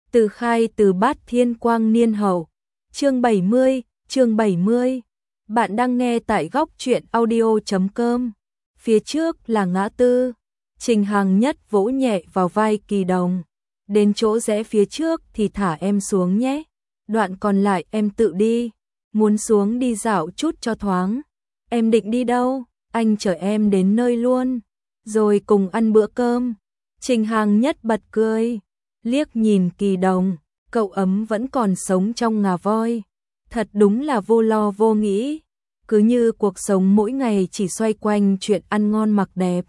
Từ Khai Từ Bát Thiên Quang Niên Hậu. Chương 70. Bạn đang nghe tại góc truyện audio.com. Phía trước là ngã tư. Trình Hằng Nhất vỗ nhẹ vào vai Kỳ Đồng. Đến chỗ rẽ phía trước thì thả em xuống nhé. Đoạn còn lại em tự đi. Muốn xuống đi dạo chút cho thoáng. Em định đi đâu? Anh chở em đến nơi luôn. Rồi cùng ăn bữa cơm. Trình Hằng Nhất bật cười. Liếc nhìn Kỳ Đồng, cậu ấm vẫn còn sống trong ngà voi. Thật đúng là vô lo vô nghĩ. Cứ như cuộc sống mỗi ngày chỉ xoay quanh chuyện ăn ngon mặc đẹp.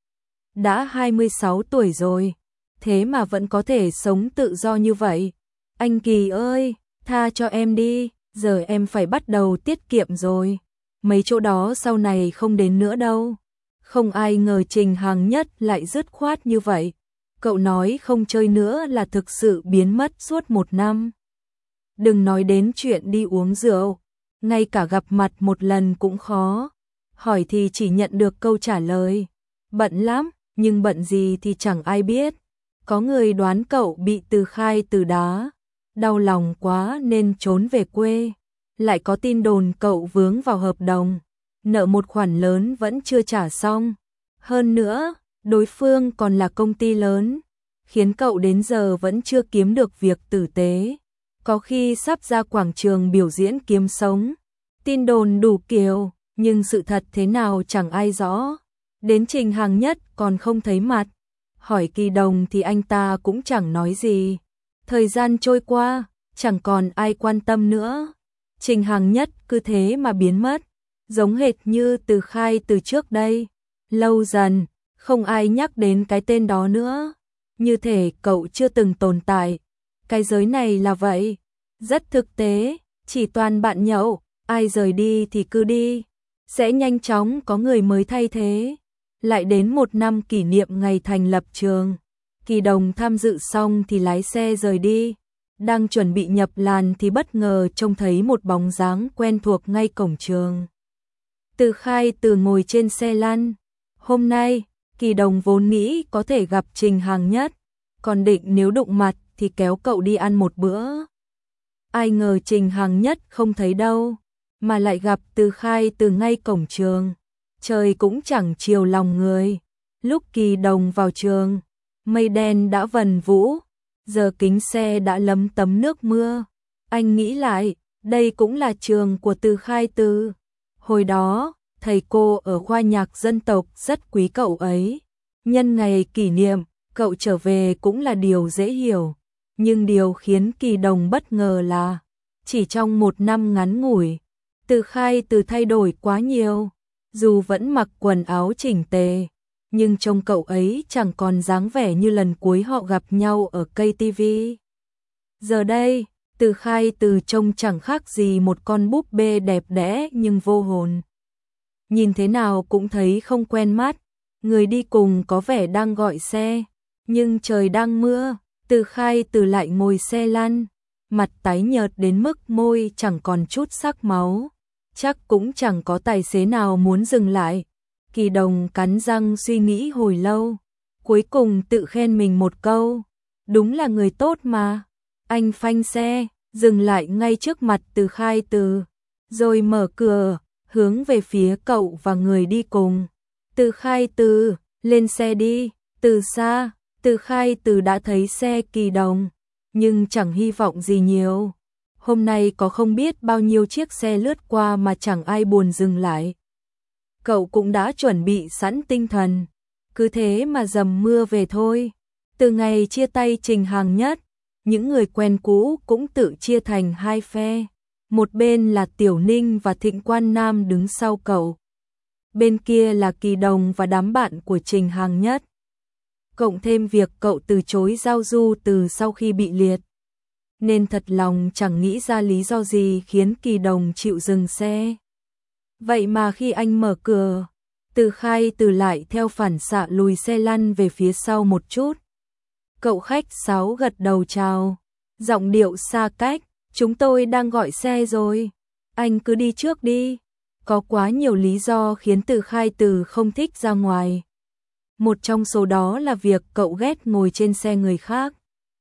Đã 26 tuổi rồi, thế mà vẫn có thể sống tự do như vậy. Anh Kỳ ơi, tha cho em đi, giờ em phải bắt đầu tiết kiệm rồi. Mấy chỗ đó sau này không đến nữa đâu. Không ai ngờ Trình Hằng Nhất lại dứt khoát như vậy. Cậu nói không chơi nữa là thực sự biến mất suốt 1 năm. Đừng nói đến chuyện đi uống rượu, ngay cả gặp mặt một lần cũng khó. Hỏi thì chỉ nhận được câu trả lời. Bận lắm, nhưng bận gì thì chẳng ai biết. Có người đoán cậu bị Từ Khai Từ đá. Đau lòng quá nên trốn về quê. Lại có tin đồn cậu vướng vào hợp đồng. Nợ một khoản lớn vẫn chưa trả xong. Hơn nữa, đối phương còn là công ty lớn, khiến cậu đến giờ vẫn chưa kiếm được việc tử tế. Có khi sắp ra quảng trường biểu diễn kiếm sống. Tin đồn đủ kiểu, nhưng sự thật thế nào chẳng ai rõ. Đến Trình Hằng Nhất còn không thấy mặt. Hỏi Kỳ Đồng thì anh ta cũng chẳng nói gì. Thời gian trôi qua, chẳng còn ai quan tâm nữa. Trình Hằng Nhất cứ thế mà biến mất, giống hệt như Từ Khai Từ trước đây. Lâu dần, không ai nhắc đến cái tên đó nữa. Như thể cậu chưa từng tồn tại. Cái giới này là vậy. Rất thực tế, chỉ toàn bạn nhậu, ai rời đi thì cứ đi. Sẽ nhanh chóng có người mới thay thế. Lại đến 1 năm kỷ niệm ngày thành lập trường. Kỳ Đồng tham dự xong thì lái xe rời đi. Đang chuẩn bị nhập làn thì bất ngờ trông thấy một bóng dáng quen thuộc ngay cổng trường. Từ Khai Từ ngồi trên xe lăn. Hôm nay, Kỳ Đồng vốn nghĩ có thể gặp Trình Hằng Nhất, còn định nếu đụng mặt thì kéo cậu đi ăn một bữa. Ai ngờ Trình Hằng Nhất không thấy đâu, mà lại gặp Từ Khai Từ ngay cổng trường. Trời cũng chẳng chiều lòng người. Lúc Kỳ Đồng vào trường, mây đen đã vần vũ, giờ kính xe đã lấm tấm nước mưa. Anh nghĩ lại, đây cũng là trường của Từ Khai Từ. Hồi đó, thầy cô ở khoa nhạc dân tộc rất quý cậu ấy. Nhân ngày kỷ niệm, cậu trở về cũng là điều dễ hiểu. Nhưng điều khiến Kỳ Đồng bất ngờ là, chỉ trong 1 năm ngắn ngủi, Từ Khai Từ thay đổi quá nhiều. Dù vẫn mặc quần áo chỉnh tề, nhưng trông cậu ấy chẳng còn dáng vẻ như lần cuối họ gặp nhau ở cây TV. Giờ đây, Từ Khai Từ trông chẳng khác gì một con búp bê đẹp đẽ nhưng vô hồn. Nhìn thế nào cũng thấy không quen mắt. Người đi cùng có vẻ đang gọi xe, nhưng trời đang mưa. Từ Khai Từ lại ngồi xe lăn, mặt tái nhợt đến mức môi chẳng còn chút sắc máu. Chắc cũng chẳng có tài xế nào muốn dừng lại. Kỳ Đồng cắn răng suy nghĩ hồi lâu, cuối cùng tự khen mình một câu. Đúng là người tốt mà. Anh phanh xe, dừng lại ngay trước mặt Từ Khai Từ, rồi mở cửa, hướng về phía cậu và người đi cùng. Từ Khai Từ, lên xe đi. Từ xa, Từ Khai Từ đã thấy xe Kỳ Đồng, nhưng chẳng hy vọng gì nhiều. Hôm nay có không biết bao nhiêu chiếc xe lướt qua mà chẳng ai buồn dừng lại. Cậu cũng đã chuẩn bị sẵn tinh thần, cứ thế mà dầm mưa về thôi. Từ ngày chia tay Trình Hằng Nhất, những người quen cũ cũng tự chia thành 2 phe. Một bên là Tiểu Ninh và Thịnh Quan Nam đứng sau cậu. Bên kia là Kỳ Đồng và đám bạn của Trình Hằng Nhất. Cộng thêm việc cậu từ chối giao du từ sau khi bị liệt. Nên thật lòng chẳng nghĩ ra lý do gì khiến Kỳ Đồng chịu dừng xe. Vậy mà khi anh mở cửa, Từ Khai Từ lại theo phản xạ lùi xe lăn về phía sau một chút. Cậu khách sáo gật đầu chào, giọng điệu xa cách. Chúng tôi đang gọi xe rồi, anh cứ đi trước đi. Có quá nhiều lý do khiến Từ Khai Từ không thích ra ngoài. Một trong số đó là việc cậu ghét ngồi trên xe người khác.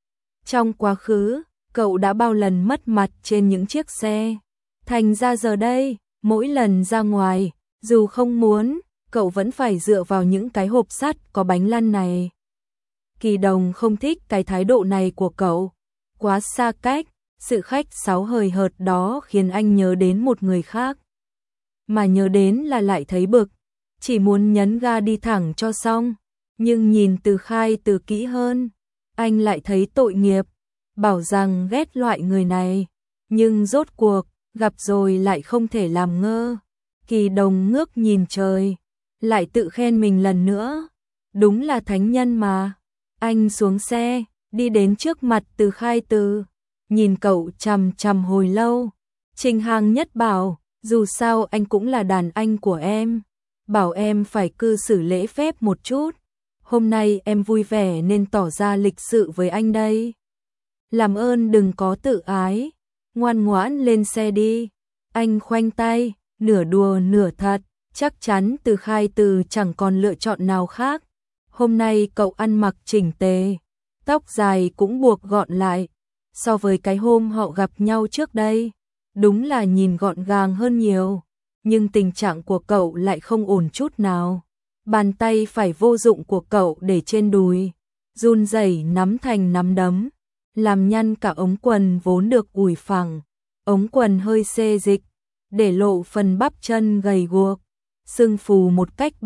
Trong quá khứ, cậu đã bao lần mất mặt trên những chiếc xe. Thành ra giờ đây, mỗi lần ra ngoài, dù không muốn, cậu vẫn phải dựa vào những cái hộp sắt có bánh lăn này. Kỳ Đồng không thích cái thái độ này của cậu. Quá xa cách, sự khách sáo hời hợt đó khiến anh nhớ đến một người khác. Mà nhớ đến là lại thấy bực, chỉ muốn nhấn ga đi thẳng cho xong. Nhưng nhìn Từ Khai Từ kỹ hơn, anh lại thấy tội nghiệp, bảo rằng ghét loại người này. Nhưng rốt cuộc, gặp rồi lại không thể làm ngơ. Kỳ Đồng ngước nhìn trời, lại tự khen mình lần nữa. Đúng là thánh nhân mà. Anh xuống xe, đi đến trước mặt Từ Khai Từ, nhìn cậu chằm chằm hồi lâu. Trình Hàng Nhất bảo, dù sao anh cũng là đàn anh của em, bảo em phải cư xử lễ phép một chút. Hôm nay em vui vẻ nên tỏ ra lịch sự với anh đây. Làm ơn đừng có tự ái, ngoan ngoãn lên xe đi. Anh khoanh tay, nửa đùa nửa thật, chắc chắn Từ Khai Từ chẳng còn lựa chọn nào khác. Hôm nay cậu ăn mặc chỉnh tề, tóc dài cũng buộc gọn lại, so với cái hôm họ gặp nhau trước đây, đúng là nhìn gọn gàng hơn nhiều. Nhưng tình trạng của cậu lại không ổn chút nào. Bàn tay phải vô dụng của cậu để trên đùi, run rẩy nắm thành nắm đấm, làm nhăn cả ống quần vốn được ủi phẳng. Ống quần hơi xê dịch, để lộ phần bắp chân gầy guộc, sưng phù một cách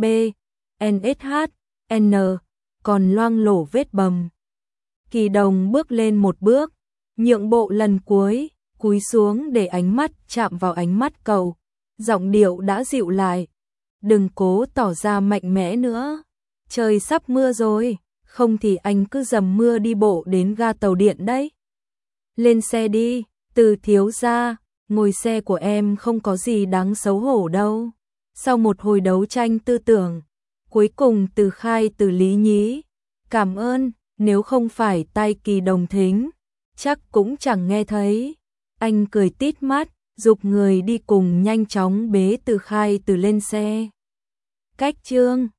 N, còn loang lổ vết bầm. Kỳ Đồng bước lên một bước, nhượng bộ lần cuối, cúi xuống để ánh mắt chạm vào ánh mắt cậu. Giọng điệu đã dịu lại. Đừng cố tỏ ra mạnh mẽ nữa. Trời sắp mưa rồi, không thì anh cứ dầm mưa đi bộ đến ga tàu điện đấy. Lên xe đi, Từ thiếu gia, ngồi xe của em không có gì đáng xấu hổ đâu. Sau một hồi đấu tranh tư tưởng, cuối cùng Từ Khai Từ lý nhí. Cảm ơn, nếu không phải tay Kỳ Đồng thính, chắc cũng chẳng nghe thấy. Anh cười tít mắt, giục người đi cùng nhanh chóng bế Từ Khai Từ lên xe. Cách chương